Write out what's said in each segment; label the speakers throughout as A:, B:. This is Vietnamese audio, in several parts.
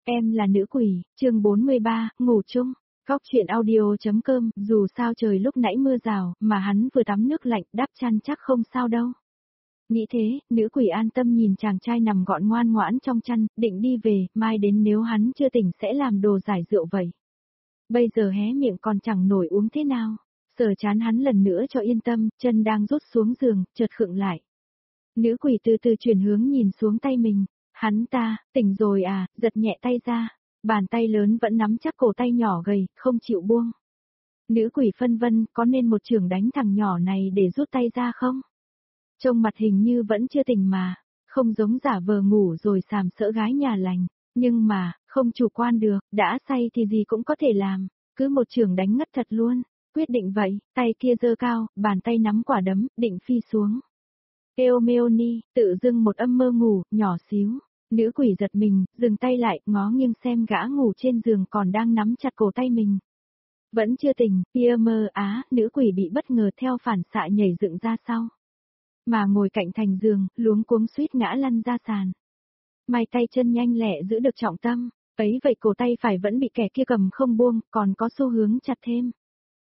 A: Em là nữ quỷ, chương 43, ngủ chung. Góc truyện audio.com, dù sao trời lúc nãy mưa rào, mà hắn vừa tắm nước lạnh, đắp chăn chắc không sao đâu. Nghĩ thế, nữ quỷ an tâm nhìn chàng trai nằm gọn ngoan ngoãn trong chăn, định đi về, mai đến nếu hắn chưa tỉnh sẽ làm đồ giải rượu vậy. Bây giờ hé miệng còn chẳng nổi uống thế nào. Sờ chán hắn lần nữa cho yên tâm, chân đang rút xuống giường, chợt khựng lại. Nữ quỷ từ từ chuyển hướng nhìn xuống tay mình. Hắn ta, tỉnh rồi à, giật nhẹ tay ra. Bàn tay lớn vẫn nắm chắc cổ tay nhỏ gầy, không chịu buông. Nữ quỷ phân vân, có nên một chưởng đánh thằng nhỏ này để rút tay ra không? Trông mặt hình như vẫn chưa tỉnh mà, không giống giả vờ ngủ rồi sàm sỡ gái nhà lành. Nhưng mà, không chủ quan được, đã say thì gì cũng có thể làm, cứ một chưởng đánh ngất thật luôn. Quyết định vậy, tay kia giơ cao, bàn tay nắm quả đấm, định phi xuống. Eomeoni, tự dưng một âm mơ ngủ, nhỏ xíu. Nữ quỷ giật mình, dừng tay lại, ngó nghiêng xem gã ngủ trên giường còn đang nắm chặt cổ tay mình. Vẫn chưa tỉnh, mơ á, nữ quỷ bị bất ngờ theo phản xạ nhảy dựng ra sau. Mà ngồi cạnh thành giường, luống cuống suýt ngã lăn ra sàn. May tay chân nhanh lẹ giữ được trọng tâm, ấy vậy cổ tay phải vẫn bị kẻ kia cầm không buông, còn có xu hướng chặt thêm.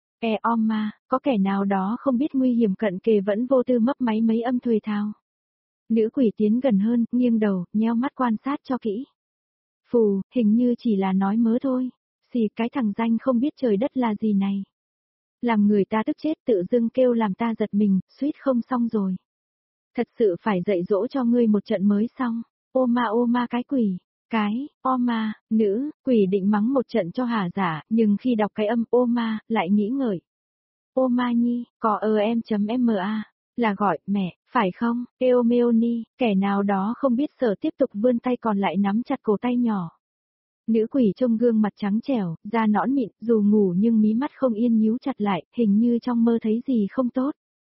A: Ma, có kẻ nào đó không biết nguy hiểm cận kề vẫn vô tư mấp máy mấy âm thuê thao. Nữ quỷ tiến gần hơn, nghiêng đầu, nheo mắt quan sát cho kỹ. Phù, hình như chỉ là nói mớ thôi. Xì cái thằng danh không biết trời đất là gì này. Làm người ta tức chết tự dưng kêu làm ta giật mình, suýt không xong rồi. Thật sự phải dạy dỗ cho ngươi một trận mới xong. Ô ma cái quỷ. Cái, ma, nữ, quỷ định mắng một trận cho hả giả, nhưng khi đọc cái âm ô ma, lại nghĩ ngợi. Ô ma nhi, có em.ma, là gọi, mẹ, phải không, Eomeoni, kẻ nào đó không biết sợ tiếp tục vươn tay còn lại nắm chặt cổ tay nhỏ. Nữ quỷ trông gương mặt trắng trẻo, da nõn mịn, dù ngủ nhưng mí mắt không yên nhíu chặt lại, hình như trong mơ thấy gì không tốt.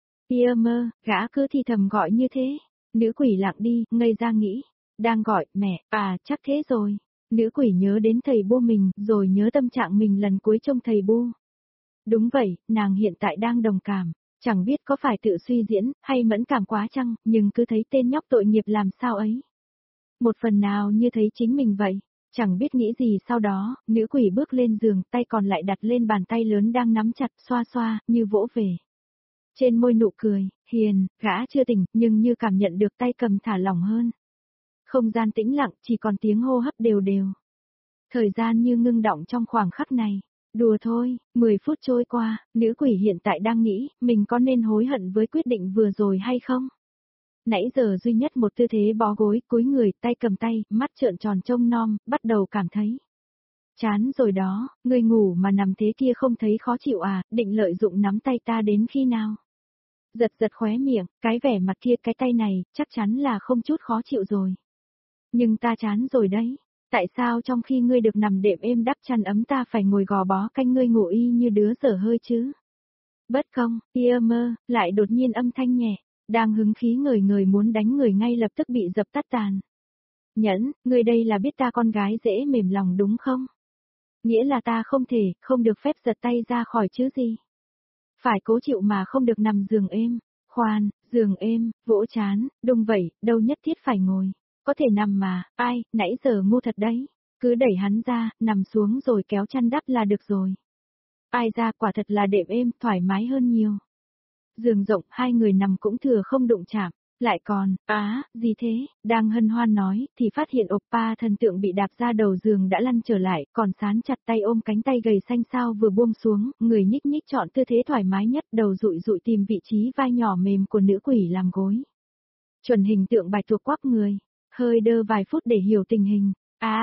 A: Mơ, gã cứ thì thầm gọi như thế. Nữ quỷ lặng đi, ngây ra nghĩ. Đang gọi, mẹ, chắc thế rồi. Nữ quỷ nhớ đến thầy Bu mình, rồi nhớ tâm trạng mình lần cuối trông thầy Bu. Đúng vậy, nàng hiện tại đang đồng cảm. Chẳng biết có phải tự suy diễn, hay mẫn cảm quá chăng, nhưng cứ thấy tên nhóc tội nghiệp làm sao ấy. Một phần nào như thấy chính mình vậy. Chẳng biết nghĩ gì sau đó, nữ quỷ bước lên giường, tay còn lại đặt lên bàn tay lớn đang nắm chặt, xoa xoa, như vỗ về. Trên môi nụ cười, hiền, gã chưa tỉnh, nhưng như cảm nhận được tay cầm thả lỏng hơn. Không gian tĩnh lặng, chỉ còn tiếng hô hấp đều đều. Thời gian như ngưng đọng trong khoảng khắc này. Đùa thôi, 10 phút trôi qua, nữ quỷ hiện tại đang nghĩ, mình có nên hối hận với quyết định vừa rồi hay không? Nãy giờ duy nhất một tư thế bó gối, cúi người, tay cầm tay, mắt trợn tròn trông nom, bắt đầu cảm thấy. Chán rồi đó, người ngủ mà nằm thế kia không thấy khó chịu à, định lợi dụng nắm tay ta đến khi nào? Giật giật khóe miệng, cái vẻ mặt kia cái tay này, chắc chắn là không chút khó chịu rồi. Nhưng ta chán rồi đấy. Tại sao trong khi ngươi được nằm đệm êm đắp chăn ấm ta phải ngồi gò bó canh ngươi ngủ y như đứa dở hơi chứ? Bất công, mơ, lại đột nhiên âm thanh nhẹ, đang hứng khí người muốn đánh người ngay lập tức bị dập tắt tàn. Nhẫn, ngươi đây là biết ta con gái dễ mềm lòng đúng không? Nghĩa là ta không được phép giật tay ra khỏi chứ gì? Phải cố chịu mà không được nằm giường êm, khoan, giường êm, vỗ chán, đúng vậy, đâu nhất thiết phải ngồi. Có thể nằm mà, nãy giờ ngu thật đấy. Cứ đẩy hắn ra, nằm xuống rồi kéo chăn đắp là được rồi. Ai ra quả thật là đệm êm, thoải mái hơn nhiều. Giường rộng, hai người nằm cũng thừa không đụng chạm. Lại còn, gì thế, đang hân hoan nói, thì phát hiện oppa thần tượng bị đạp ra đầu giường đã lăn trở lại, còn sán chặt tay ôm cánh tay gầy xanh xao vừa buông xuống, người nhích nhích chọn tư thế thoải mái nhất, đầu dụi dụi tìm vị trí vai nhỏ mềm của nữ quỷ làm gối. Chuẩn hình tượng bạch tuộc quắp người, hơi đơ vài phút để hiểu tình hình,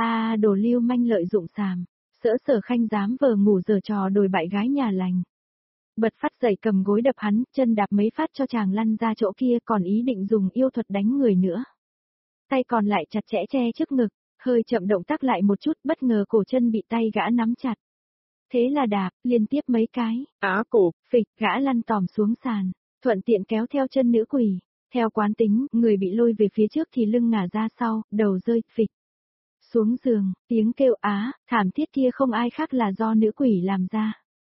A: đồ lưu manh lợi dụng sàm, Sở Khanh dám vờ ngủ giở trò đồi bại gái nhà lành. Bật phát dậy cầm gối đập hắn, chân đạp mấy phát cho chàng lăn ra chỗ kia còn ý định dùng yêu thuật đánh người nữa. Tay còn lại chặt chẽ che trước ngực, hơi chậm động tác lại một chút bất ngờ cổ chân bị tay gã nắm chặt. Thế là đạp, liên tiếp mấy cái, cổ, phịch, gã lăn tòm xuống sàn, thuận tiện kéo theo chân nữ quỷ. Theo quán tính, người bị lôi về phía trước thì lưng ngả ra sau, đầu rơi, phịch. Xuống giường, tiếng kêu thảm thiết kia không ai khác là do nữ quỷ làm ra.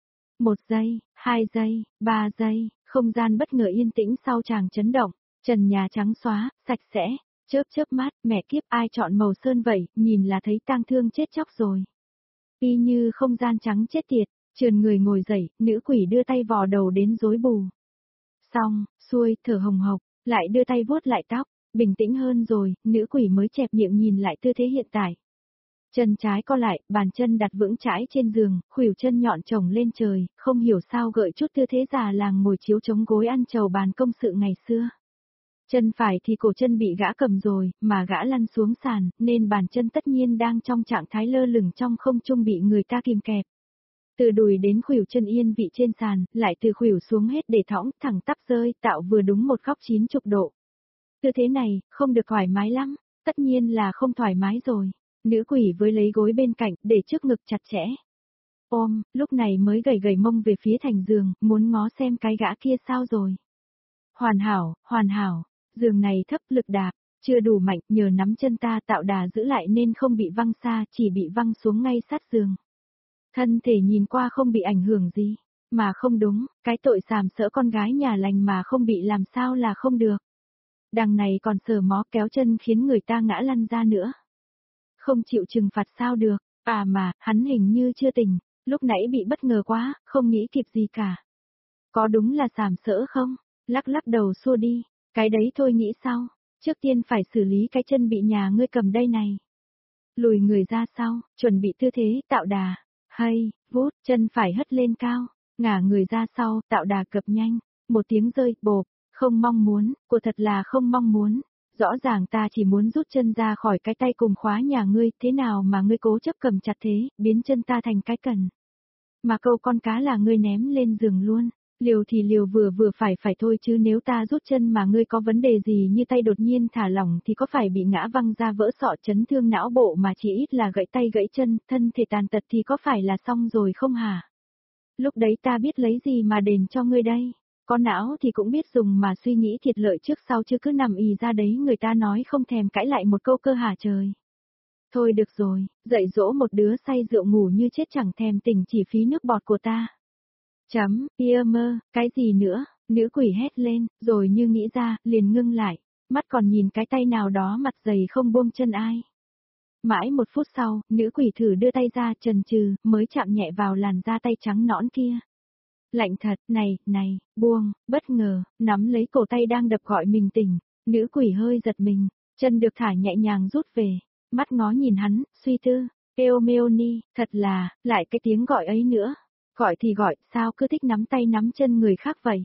A: 1 giây, 2 giây, 3 giây, không gian bất ngờ yên tĩnh sau chàng chấn động, trần nhà trắng xóa, sạch sẽ, Chớp chớp mắt, mẹ kiếp ai chọn màu sơn vậy, nhìn là thấy tang thương chết chóc rồi. Y như không gian trắng chết tiệt, trườn người ngồi dậy, nữ quỷ đưa tay vò đầu đến rối bù. Xong, xuôi, thở hồng hộc, lại đưa tay vuốt lại tóc, bình tĩnh hơn rồi, nữ quỷ mới chẹp miệng nhìn lại tư thế hiện tại. Chân trái co lại, bàn chân đặt vững chãi trên giường, khuỷu chân nhọn chồng lên trời, không hiểu sao gợi chút tư thế già làng ngồi chiếu chống gối ăn trầu bàn công sự ngày xưa. Chân phải thì cổ chân bị gã cầm rồi, mà gã lăn xuống sàn, nên bàn chân tất nhiên đang trong trạng thái lơ lửng trong không trung bị người ta kìm kẹp. Từ đùi đến khuỷu chân yên vị trên sàn, lại từ khuỷu xuống hết để thõng, thẳng tắp rơi, tạo vừa đúng một góc 90 độ. Tư thế này, không được thoải mái lắm, tất nhiên là không thoải mái rồi. Nữ quỷ với lấy gối bên cạnh, để trước ngực chặt chẽ. Ôm, lúc này mới gầy gầy mông về phía thành giường, muốn ngó xem cái gã kia sao rồi. Hoàn hảo, giường này thấp lực đạp, chưa đủ mạnh, nhờ nắm chân ta tạo đà giữ lại nên không bị văng xa, chỉ bị văng xuống ngay sát giường. Thân thể nhìn qua không bị ảnh hưởng gì, mà không đúng, cái tội sàm sỡ con gái nhà lành mà không bị làm sao là không được. Đằng này còn sờ mó kéo chân khiến người ta ngã lăn ra nữa. Không chịu trừng phạt sao được, mà, hắn hình như chưa tỉnh, lúc nãy bị bất ngờ quá, không nghĩ kịp gì cả. Có đúng là sàm sỡ không? Lắc lắc đầu xua đi, cái đấy thôi nghĩ sau, trước tiên phải xử lý cái chân bị nhà ngươi cầm đây này. Lùi người ra sau, chuẩn bị tư thế tạo đà, hay, vút, chân phải hất lên cao, ngả người ra sau, tạo đà cập nhanh, một tiếng rơi, bộp, không mong muốn, của thật là không mong muốn. Rõ ràng ta chỉ muốn rút chân ra khỏi cái tay cùng khóa nhà ngươi, thế nào mà ngươi cố chấp cầm chặt thế, biến chân ta thành cái cần. Mà câu con cá là ngươi ném lên giường luôn, liều thì liều vừa vừa phải thôi chứ nếu ta rút chân mà ngươi có vấn đề gì như tay đột nhiên thả lỏng thì có phải bị ngã văng ra vỡ sọ chấn thương não bộ mà chỉ ít là gãy tay gãy chân, thân thể tàn tật thì có phải là xong rồi không hả? Lúc đấy ta biết lấy gì mà đền cho ngươi đây? Có não thì cũng biết dùng mà suy nghĩ thiệt lợi trước sau chứ cứ nằm ì ra đấy người ta nói không thèm cãi lại một câu cơ hả trời. Thôi được rồi, dạy dỗ một đứa say rượu ngủ như chết chẳng thèm tỉnh chỉ phí nước bọt của ta. Mơ, cái gì nữa, nữ quỷ hét lên, rồi như nghĩ ra, liền ngưng lại, mắt còn nhìn cái tay nào đó mặt dày không buông chân ai. Mãi một phút sau, nữ quỷ thử đưa tay ra chần chừ, mới chạm nhẹ vào làn da tay trắng nõn kia. Lạnh thật, này, buông, bất ngờ, nắm lấy cổ tay đang đập gọi mình tỉnh, nữ quỷ hơi giật mình, chân được thả nhẹ nhàng rút về, mắt ngó nhìn hắn, suy tư, Eomeoni, thật là, lại cái tiếng gọi ấy nữa, gọi thì gọi, sao cứ thích nắm tay nắm chân người khác vậy?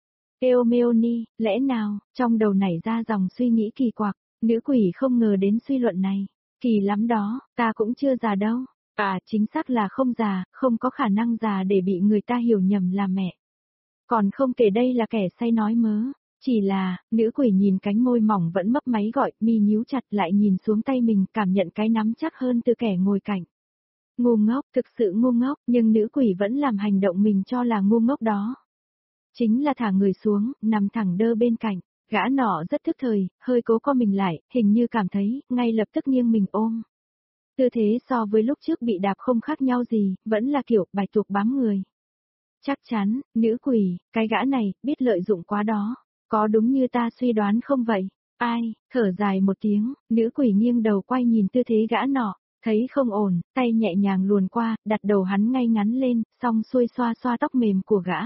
A: Eomeoni, lẽ nào, trong đầu nảy ra dòng suy nghĩ kỳ quặc, nữ quỷ không ngờ đến suy luận này, kỳ lắm đó, ta cũng chưa già đâu. Chính xác là không già, không có khả năng già để bị người ta hiểu nhầm là mẹ. Còn không kể đây là kẻ say nói mớ, chỉ là, nữ quỷ nhìn cánh môi mỏng vẫn mấp máy gọi, mi nhíu chặt lại nhìn xuống tay mình cảm nhận cái nắm chắc hơn từ kẻ ngồi cạnh. Ngu ngốc, thực sự ngu ngốc, nhưng nữ quỷ vẫn làm hành động mình cho là ngu ngốc đó. Chính là thả người xuống, nằm thẳng đơ bên cạnh, gã nọ rất thức thời, hơi cố co mình lại, hình như cảm thấy, ngay lập tức nghiêng mình ôm. Tư thế so với lúc trước bị đạp không khác nhau gì, vẫn là kiểu bạch tuộc bám người. Chắc chắn, nữ quỷ, cái gã này, biết lợi dụng quá đó. Có đúng như ta suy đoán không vậy? Thở dài một tiếng, nữ quỷ nghiêng đầu quay nhìn tư thế gã nọ, thấy không ổn, tay nhẹ nhàng luồn qua, đặt đầu hắn ngay ngắn lên, xong xuôi xoa xoa tóc mềm của gã.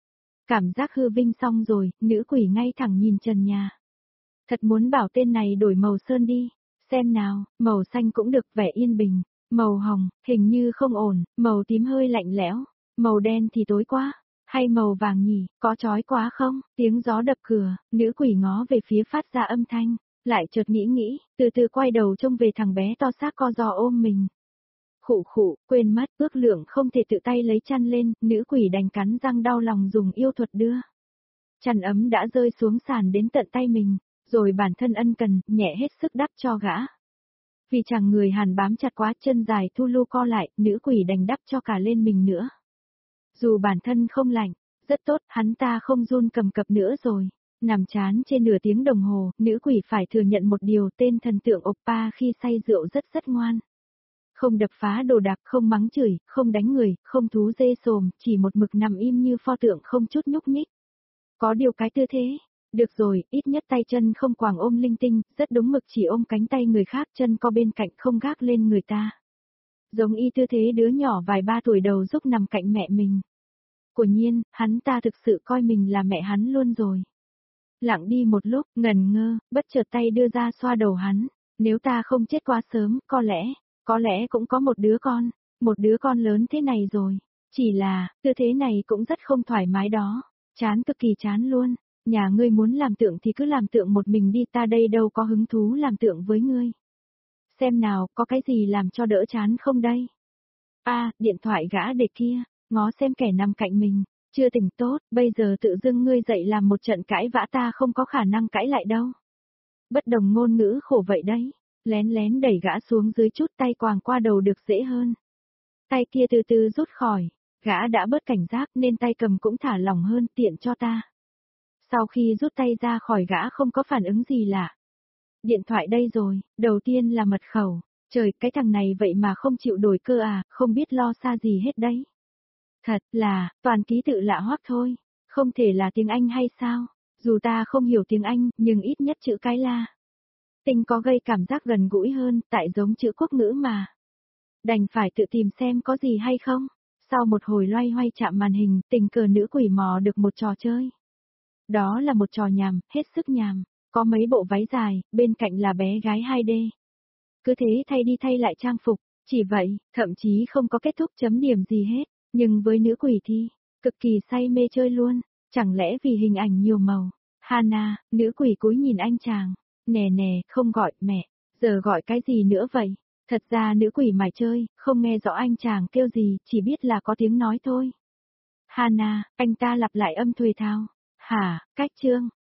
A: Cảm giác hư vinh xong rồi, nữ quỷ ngay thẳng nhìn trần nhà. Thật muốn bảo tên này đổi màu sơn đi. Xem nào, màu xanh cũng được vẻ yên bình, màu hồng, hình như không ổn, màu tím hơi lạnh lẽo, màu đen thì tối quá, hay màu vàng nhỉ, có chói quá không? Tiếng gió đập cửa, nữ quỷ ngó về phía phát ra âm thanh, lại chợt nghĩ, từ từ quay đầu trông về thằng bé to xác co giò ôm mình. Khụ, quên mất, ước lượng không thể tự tay lấy chăn lên, nữ quỷ đành cắn răng đau lòng dùng yêu thuật đưa. Chăn ấm đã rơi xuống sàn đến tận tay mình. Rồi bản thân ân cần, nhẹ hết sức đắp cho gã. Vì chẳng người hàn bám chặt quá chân dài thu lu co lại, nữ quỷ đành đắp cho cả lên mình nữa. Dù bản thân không lạnh, rất tốt, hắn ta không run cầm cập nữa rồi. Nằm chán trên nửa tiếng đồng hồ, nữ quỷ phải thừa nhận một điều tên thần tượng oppa khi say rượu rất ngoan. Không đập phá đồ đạc, không mắng chửi, không đánh người, không thú dê sồm, chỉ một mực nằm im như pho tượng không chút nhúc nhích. Có điều cái tư thế, Được rồi, ít nhất tay chân không quàng ôm linh tinh, rất đúng mực chỉ ôm cánh tay người khác chân co bên cạnh không gác lên người ta. Giống y tư thế đứa nhỏ vài ba tuổi đầu giúp nằm cạnh mẹ mình. Quả nhiên, hắn ta thực sự coi mình là mẹ hắn luôn rồi. Lặng đi một lúc, ngần ngơ, bất chợt tay đưa ra xoa đầu hắn. Nếu ta không chết quá sớm, có lẽ cũng có một đứa con lớn thế này rồi. Chỉ là, tư thế này cũng rất không thoải mái đó. Chán cực kỳ chán luôn. Nhà ngươi muốn làm tượng thì cứ làm tượng một mình đi, ta đây đâu có hứng thú làm tượng với ngươi. Xem nào, có cái gì làm cho đỡ chán không đây? Điện thoại gã để kia, ngó xem kẻ nằm cạnh mình, chưa tỉnh tốt, bây giờ tự dưng ngươi dậy làm một trận cãi vã ta không có khả năng cãi lại đâu. Bất đồng ngôn ngữ khổ vậy đấy, lén lén đẩy gã xuống dưới chút tay quàng qua đầu được dễ hơn. Tay kia từ từ rút khỏi, gã đã bớt cảnh giác nên tay cầm cũng thả lỏng hơn tiện cho ta. Sau khi rút tay ra khỏi gã không có phản ứng gì lạ. Điện thoại đây rồi, đầu tiên là mật khẩu. Trời, cái thằng này vậy mà không chịu đổi cơ à, không biết lo xa gì hết đấy. Thật là, toàn ký tự lạ hoắc thôi. Không thể là tiếng Anh hay sao? Dù ta không hiểu tiếng Anh, nhưng ít nhất chữ cái la. Tinh có gây cảm giác gần gũi hơn, tại giống chữ quốc ngữ mà. Đành phải tự tìm xem có gì hay không. Sau một hồi loay hoay chạm màn hình, tình cờ nữ quỷ mò được một trò chơi. Đó là một trò nhàm, hết sức nhàm. Có mấy bộ váy dài, bên cạnh là bé gái 2D. Cứ thế thay đi thay lại trang phục, chỉ vậy, thậm chí không có kết thúc chấm điểm gì hết. Nhưng với nữ quỷ thì, cực kỳ say mê chơi luôn. Chẳng lẽ vì hình ảnh nhiều màu. Hana, nữ quỷ cúi nhìn anh chàng. Nè nè, không gọi mẹ, giờ gọi cái gì nữa vậy? Thật ra nữ quỷ mải chơi, không nghe rõ anh chàng kêu gì, chỉ biết là có tiếng nói thôi. Hana, anh ta lặp lại âm thuê thao. Hả, cách chương.